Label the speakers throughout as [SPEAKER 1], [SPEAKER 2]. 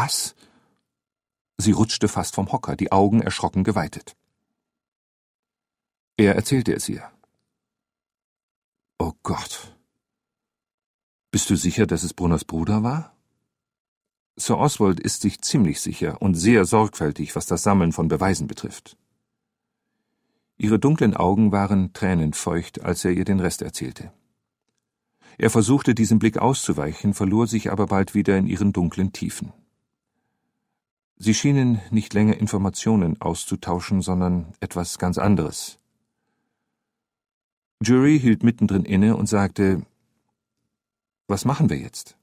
[SPEAKER 1] Was? Sie rutschte fast vom Hocker, die Augen erschrocken geweitet. Er erzählte es ihr. Oh Gott. Bist du sicher, dass es Brunners Bruder war? Sir Oswald ist sich ziemlich sicher und sehr sorgfältig, was das Sammeln von Beweisen betrifft. Ihre dunklen Augen waren tränenfeucht, als er ihr den Rest erzählte. Er versuchte, diesem Blick auszuweichen, verlor sich aber bald wieder in ihren dunklen Tiefen. Sie schienen nicht länger Informationen auszutauschen, sondern etwas ganz anderes. Jury hielt mittendrin inne und sagte: »Was machen wir jetzt?«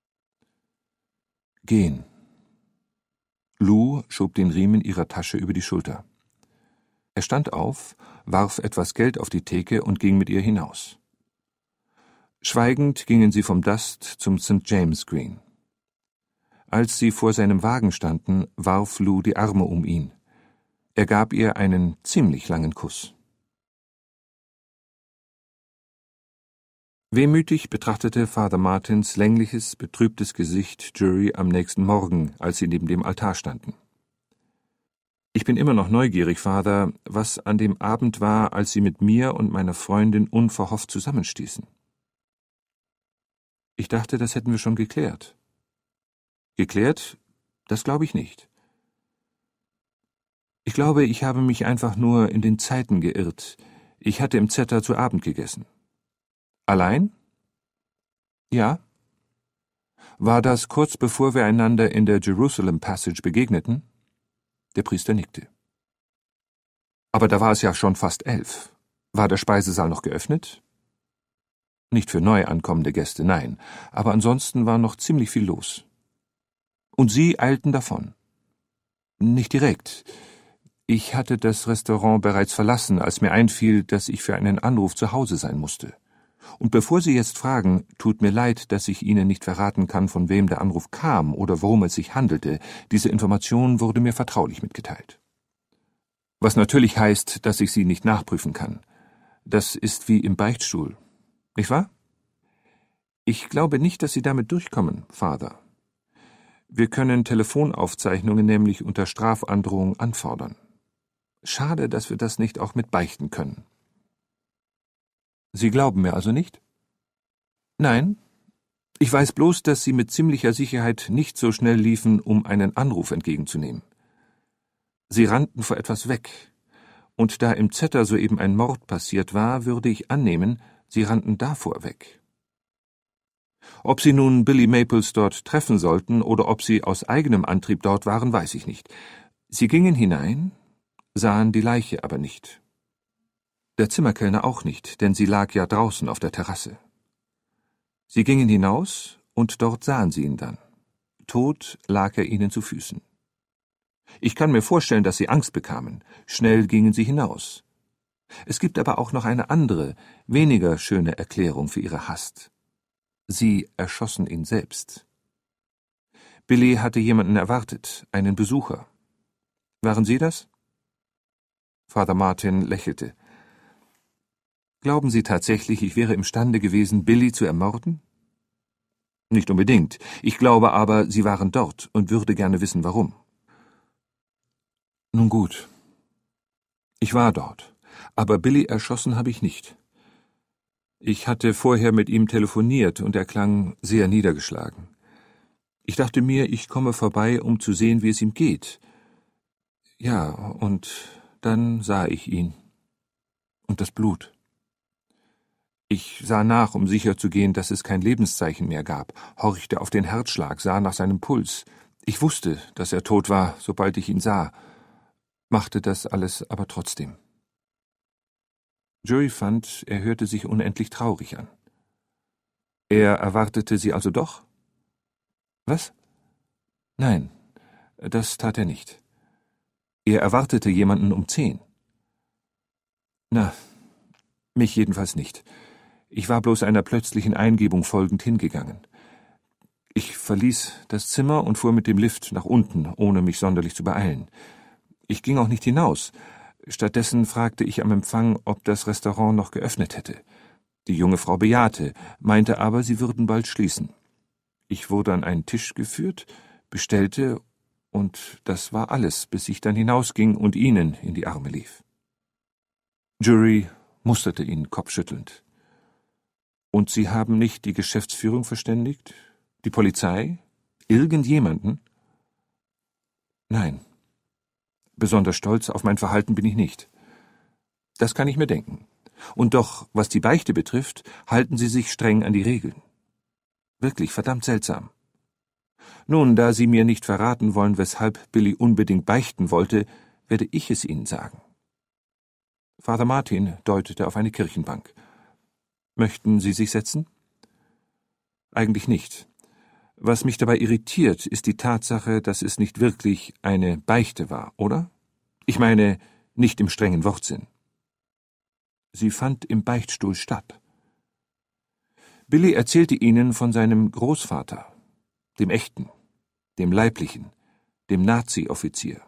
[SPEAKER 1] »Gehen.« Lou schob den Riemen ihrer Tasche über die Schulter. Er stand auf, warf etwas Geld auf die Theke und ging mit ihr hinaus. Schweigend gingen sie vom Dust zum St. James Green. Als sie vor seinem Wagen standen, warf Lou die Arme um ihn. Er gab ihr einen ziemlich langen Kuss. Wehmütig betrachtete Father Martins längliches, betrübtes Gesicht Jury am nächsten Morgen, als sie neben dem Altar standen. »Ich bin immer noch neugierig, Vater, was an dem Abend war, als Sie mit mir und meiner Freundin unverhofft zusammenstießen.« »Ich dachte, das hätten wir schon geklärt.« »Geklärt? Das glaube ich nicht.« »Ich glaube, ich habe mich einfach nur in den Zeiten geirrt. Ich hatte im Zetter zu Abend gegessen.« »Allein?« »Ja.« »War das kurz bevor wir einander in der Jerusalem Passage begegneten?« Der Priester nickte. »Aber da war es ja schon fast 11. War der Speisesaal noch geöffnet?« »Nicht für neu ankommende Gäste, nein, aber ansonsten war noch ziemlich viel los.« »Und Sie eilten davon?« »Nicht direkt. Ich hatte das Restaurant bereits verlassen, als mir einfiel, dass ich für einen Anruf zu Hause sein musste. Und bevor Sie jetzt fragen, tut mir leid, dass ich Ihnen nicht verraten kann, von wem der Anruf kam oder worum es sich handelte. Diese Information wurde mir vertraulich mitgeteilt. Was natürlich heißt, dass ich sie nicht nachprüfen kann. Das ist wie im Beichtstuhl. Nicht wahr? Ich glaube nicht, dass Sie damit durchkommen, Vater. Wir können Telefonaufzeichnungen nämlich unter Strafandrohung anfordern. Schade, dass wir das nicht auch mit beichten können. Sie glauben mir also nicht? Nein. Ich weiß bloß, dass Sie mit ziemlicher Sicherheit nicht so schnell liefen, um einen Anruf entgegenzunehmen. Sie rannten vor etwas weg. Und da im Zetter soeben ein Mord passiert war, würde ich annehmen, Sie rannten davor weg. Ob Sie nun Billy Maples dort treffen sollten oder ob Sie aus eigenem Antrieb dort waren, weiß ich nicht. Sie gingen hinein, sahen die Leiche aber nicht. Der Zimmerkellner auch nicht, denn sie lag ja draußen auf der Terrasse. Sie gingen hinaus, und dort sahen sie ihn dann. Tot lag er ihnen zu Füßen. Ich kann mir vorstellen, dass sie Angst bekamen. Schnell gingen sie hinaus. Es gibt aber auch noch eine andere, weniger schöne Erklärung für ihre Hast. Sie erschossen ihn selbst. Billy hatte jemanden erwartet, einen Besucher. Waren Sie das? Father Martin lächelte. Glauben Sie tatsächlich, ich wäre imstande gewesen, Billy zu ermorden? Nicht unbedingt. Ich glaube aber, Sie waren dort und würde gerne wissen, warum. Nun gut. Ich war dort, aber Billy erschossen habe ich nicht. Ich hatte vorher mit ihm telefoniert und er klang sehr niedergeschlagen. Ich dachte mir, ich komme vorbei, um zu sehen, wie es ihm geht. Ja, und dann sah ich ihn. Und das Blut. Ich sah nach, um sicherzugehen, dass es kein Lebenszeichen mehr gab, horchte auf den Herzschlag, sah nach seinem Puls. Ich wusste, dass er tot war, sobald ich ihn sah, machte das alles aber trotzdem. Jury fand, er hörte sich unendlich traurig an. Er erwartete sie also doch? Was? Nein, das tat er nicht. Er erwartete jemanden um 10. Na, mich jedenfalls nicht. Ich war bloß einer plötzlichen Eingebung folgend hingegangen. Ich verließ das Zimmer und fuhr mit dem Lift nach unten, ohne mich sonderlich zu beeilen. Ich ging auch nicht hinaus. Stattdessen fragte ich am Empfang, ob das Restaurant noch geöffnet hätte. Die junge Frau bejahte, meinte aber, sie würden bald schließen. Ich wurde an einen Tisch geführt, bestellte, und das war alles, bis ich dann hinausging und Ihnen in die Arme lief. Jury musterte ihn kopfschüttelnd. Und Sie haben nicht die Geschäftsführung verständigt? Die Polizei? Irgendjemanden? Nein. Besonders stolz auf mein Verhalten bin ich nicht. Das kann ich mir denken. Und doch, was die Beichte betrifft, halten Sie sich streng an die Regeln. Wirklich verdammt seltsam. Nun, da Sie mir nicht verraten wollen, weshalb Billy unbedingt beichten wollte, werde ich es Ihnen sagen. Father Martin deutete auf eine Kirchenbank. Möchten Sie sich setzen? Eigentlich nicht. Was mich dabei irritiert, ist die Tatsache, dass es nicht wirklich eine Beichte war, oder? Ich meine, nicht im strengen Wortsinn. Sie fand im Beichtstuhl statt. Billy erzählte ihnen von seinem Großvater, dem echten, dem leiblichen, dem Nazi-Offizier.